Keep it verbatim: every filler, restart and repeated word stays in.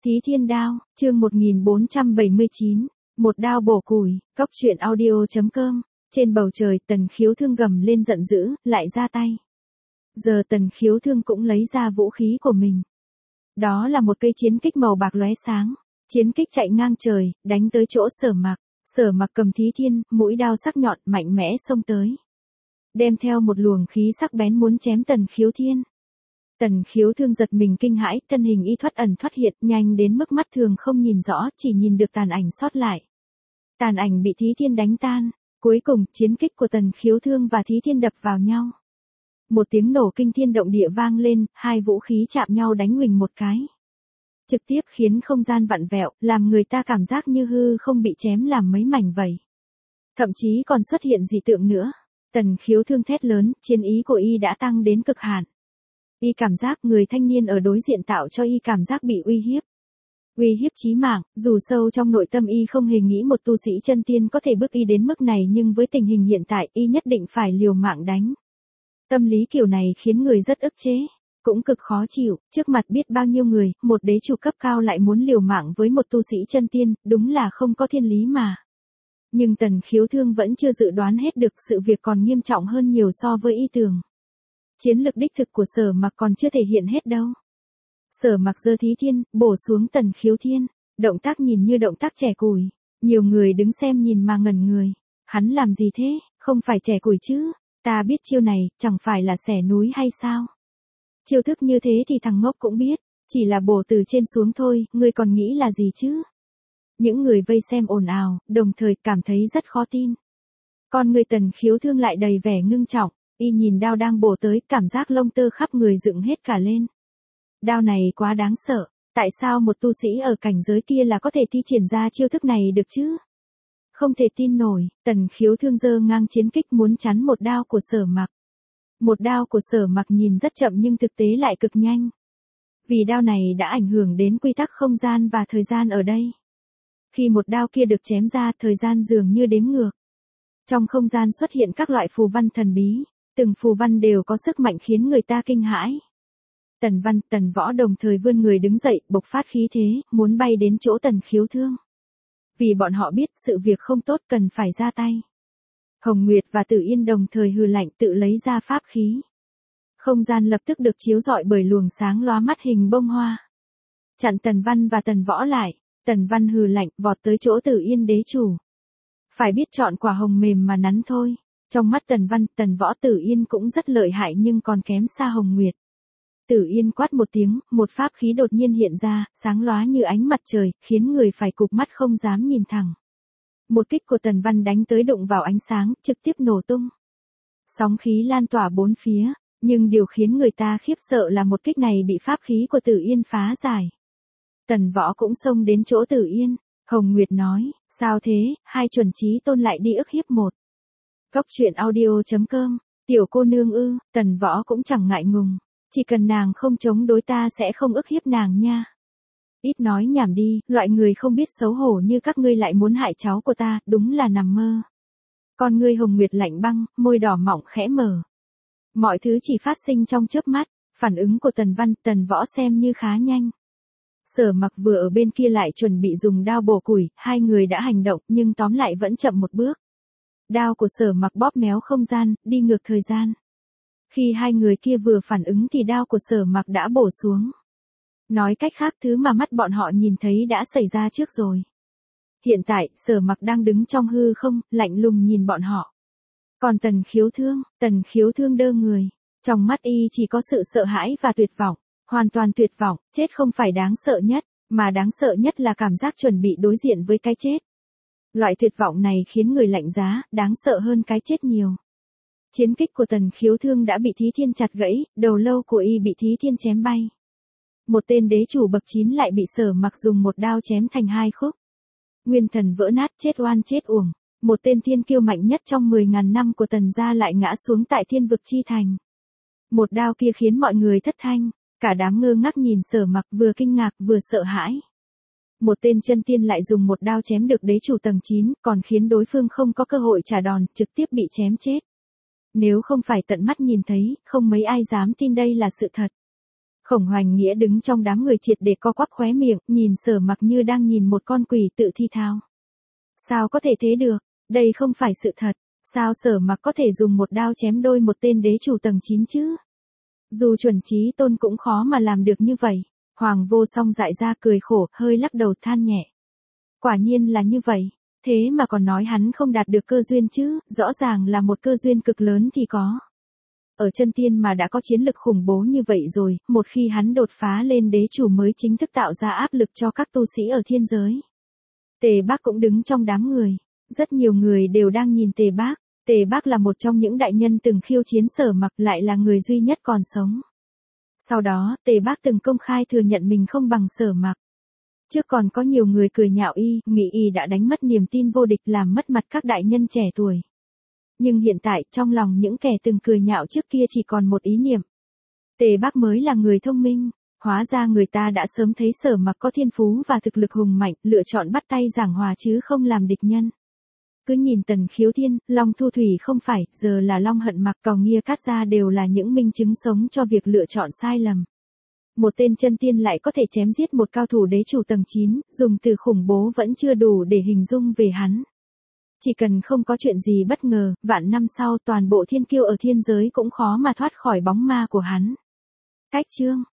Thí Thiên Đao, chương một nghìn bốn trăm bảy mươi chín, một đao bổ củi, cốc truyện audio chấm com. Trên bầu trời Tần Khiếu Thương gầm lên giận dữ, lại ra tay. Giờ Tần Khiếu Thương cũng lấy ra vũ khí của mình. Đó là một cây chiến kích màu bạc lóe sáng. Chiến kích chạy ngang trời, đánh tới chỗ Sở Mặc. Sở Mặc cầm Thí Thiên, mũi đao sắc nhọn mạnh mẽ xông tới. Đem theo một luồng khí sắc bén muốn chém Tần Khiếu Thiên. Tần Khiếu Thương giật mình kinh hãi, thân hình y thoát ẩn thoát hiện, nhanh đến mức mắt thường không nhìn rõ, chỉ nhìn được tàn ảnh sót lại. Tàn ảnh bị Thí Thiên đánh tan, cuối cùng chiến kích của Tần Khiếu Thương và Thí Thiên đập vào nhau. Một tiếng nổ kinh thiên động địa vang lên, hai vũ khí chạm nhau đánh huỳnh một cái. Trực tiếp khiến không gian vặn vẹo, làm người ta cảm giác như hư không bị chém làm mấy mảnh vậy. Thậm chí còn xuất hiện dị tượng nữa. Tần Khiếu Thương thét lớn, chiến ý của y đã tăng đến cực hạn. Y cảm giác người thanh niên ở đối diện tạo cho y cảm giác bị uy hiếp. Uy hiếp chí mạng, dù sâu trong nội tâm y không hề nghĩ một tu sĩ chân tiên có thể bước y đến mức này, nhưng với tình hình hiện tại y nhất định phải liều mạng đánh. Tâm lý kiểu này khiến người rất ức chế, cũng cực khó chịu, trước mặt biết bao nhiêu người, một đế chủ cấp cao lại muốn liều mạng với một tu sĩ chân tiên, đúng là không có thiên lý mà. Nhưng Tần Khiếu Thương vẫn chưa dự đoán hết được sự việc còn nghiêm trọng hơn nhiều so với y tưởng. Chiến lực đích thực của Sở Mặc còn chưa thể hiện hết đâu. Sở Mặc giơ Thí Thiên, bổ xuống Tần Khiếu Thiên, động tác nhìn như động tác trẻ củi. Nhiều người đứng xem nhìn mà ngẩn người. Hắn làm gì thế, không phải trẻ củi chứ, ta biết chiêu này, chẳng phải là xẻ núi hay sao? Chiêu thức như thế thì thằng ngốc cũng biết, chỉ là bổ từ trên xuống thôi, ngươi còn nghĩ là gì chứ? Những người vây xem ồn ào, đồng thời cảm thấy rất khó tin. Con người Tần Khiếu Thương lại đầy vẻ ngưng trọng. Y nhìn đao đang bổ tới, cảm giác lông tơ khắp người dựng hết cả lên. Đao này quá đáng sợ, tại sao một tu sĩ ở cảnh giới kia là có thể thi triển ra chiêu thức này được chứ? Không thể tin nổi, Tần Khiếu Thương giơ ngang chiến kích muốn chắn một đao của Sở Mặc. Một đao của Sở Mặc nhìn rất chậm nhưng thực tế lại cực nhanh. Vì đao này đã ảnh hưởng đến quy tắc không gian và thời gian ở đây. Khi một đao kia được chém ra, thời gian dường như đếm ngược. Trong không gian xuất hiện các loại phù văn thần bí. Từng phù văn đều có sức mạnh khiến người ta kinh hãi. Tần Văn, Tần Võ đồng thời vươn người đứng dậy, bộc phát khí thế, muốn bay đến chỗ Tần Khiếu Thương. Vì bọn họ biết sự việc không tốt cần phải ra tay. Hồng Nguyệt và Tử Yên đồng thời hừ lạnh tự lấy ra pháp khí. Không gian lập tức được chiếu rọi bởi luồng sáng lóa mắt hình bông hoa. Chặn Tần Văn và Tần Võ lại, Tần Văn hừ lạnh vọt tới chỗ Tử Yên đế chủ. Phải biết chọn quả hồng mềm mà nắn thôi. Trong mắt Tần Văn, Tần Võ Tử Yên cũng rất lợi hại nhưng còn kém xa Hồng Nguyệt. Tử Yên quát một tiếng, một pháp khí đột nhiên hiện ra, sáng lóa như ánh mặt trời, khiến người phải cụp mắt không dám nhìn thẳng. Một kích của Tần Văn đánh tới đụng vào ánh sáng, trực tiếp nổ tung. Sóng khí lan tỏa bốn phía, nhưng điều khiến người ta khiếp sợ là một kích này bị pháp khí của Tử Yên phá giải. Tần Võ cũng xông đến chỗ Tử Yên, Hồng Nguyệt nói, sao thế, hai chuẩn chí tôn lại đi ức hiếp một. Cốc truyện audio chấm com, tiểu cô nương ư, Tần Võ cũng chẳng ngại ngùng, chỉ cần nàng không chống đối ta sẽ không ức hiếp nàng nha. Ít nói nhảm đi, loại người không biết xấu hổ như các ngươi lại muốn hại cháu của ta, đúng là nằm mơ. Con ngươi Hồng Nguyệt lạnh băng, môi đỏ mọng khẽ mở. Mọi thứ chỉ phát sinh trong chớp mắt, phản ứng của Tần Văn, Tần Võ xem như khá nhanh. Sở Mặc vừa ở bên kia lại chuẩn bị dùng đao bổ củi, hai người đã hành động nhưng tóm lại vẫn chậm một bước. Đao của Sở Mặc bóp méo không gian, đi ngược thời gian. Khi hai người kia vừa phản ứng thì đao của Sở Mặc đã bổ xuống. Nói cách khác thứ mà mắt bọn họ nhìn thấy đã xảy ra trước rồi. Hiện tại, Sở Mặc đang đứng trong hư không, lạnh lùng nhìn bọn họ. Còn Tần Khiếu Thương, Tần Khiếu Thương đơ người. Trong mắt y chỉ có sự sợ hãi và tuyệt vọng. Hoàn toàn tuyệt vọng, chết không phải đáng sợ nhất, mà đáng sợ nhất là cảm giác chuẩn bị đối diện với cái chết. Loại tuyệt vọng này khiến người lạnh giá, đáng sợ hơn cái chết nhiều. Chiến kích của Tần Khiếu Thương đã bị Thí Thiên chặt gãy, đầu lâu của y bị Thí Thiên chém bay. Một tên đế chủ bậc chín lại bị Sở Mặc dùng một đao chém thành hai khúc. Nguyên thần vỡ nát, chết oan chết uổng. Một tên thiên kiêu mạnh nhất trong mười ngàn năm của Tần gia lại ngã xuống tại Thiên Vực Chi Thành. Một đao kia khiến mọi người thất thanh, cả đám ngơ ngác nhìn Sở Mặc, vừa kinh ngạc vừa sợ hãi. Một tên chân tiên lại dùng một đao chém được đế chủ tầng chín, còn khiến đối phương không có cơ hội trả đòn, trực tiếp bị chém chết. Nếu không phải tận mắt nhìn thấy, không mấy ai dám tin đây là sự thật. Khổng Hoành Nghĩa đứng trong đám người triệt để co quắp khóe miệng, nhìn Sở Mặc như đang nhìn một con quỷ tự thi thao. Sao có thể thế được, đây không phải sự thật, sao Sở Mặc có thể dùng một đao chém đôi một tên đế chủ tầng chín chứ? Dù chuẩn chí tôn cũng khó mà làm được như vậy. Hoàng Vô Song dại ra cười khổ, hơi lắc đầu than nhẹ. Quả nhiên là như vậy, thế mà còn nói hắn không đạt được cơ duyên chứ, rõ ràng là một cơ duyên cực lớn thì có. Ở chân tiên mà đã có chiến lực khủng bố như vậy rồi, một khi hắn đột phá lên đế chủ mới chính thức tạo ra áp lực cho các tu sĩ ở thiên giới. Tề Bác cũng đứng trong đám người, rất nhiều người đều đang nhìn Tề Bác. Tề Bác là một trong những đại nhân từng khiêu chiến Sở Mặc, lại là người duy nhất còn sống. Sau đó, Tề Bác từng công khai thừa nhận mình không bằng Sở Mặc. Trước còn có nhiều người cười nhạo y, nghĩ y đã đánh mất niềm tin vô địch, làm mất mặt các đại nhân trẻ tuổi. Nhưng hiện tại, trong lòng những kẻ từng cười nhạo trước kia chỉ còn một ý niệm. Tề Bác mới là người thông minh, hóa ra người ta đã sớm thấy Sở Mặc có thiên phú và thực lực hùng mạnh, lựa chọn bắt tay giảng hòa chứ không làm địch nhân. Cứ nhìn Tần Khiếu Thiên, Long Thu Thủy không phải, giờ là Long Hận Mặc, Còng Nghia Cát Gia đều là những minh chứng sống cho việc lựa chọn sai lầm. Một tên chân tiên lại có thể chém giết một cao thủ đế chủ tầng chín, dùng từ khủng bố vẫn chưa đủ để hình dung về hắn. Chỉ cần không có chuyện gì bất ngờ, vạn năm sau toàn bộ thiên kiêu ở thiên giới cũng khó mà thoát khỏi bóng ma của hắn. Cách chương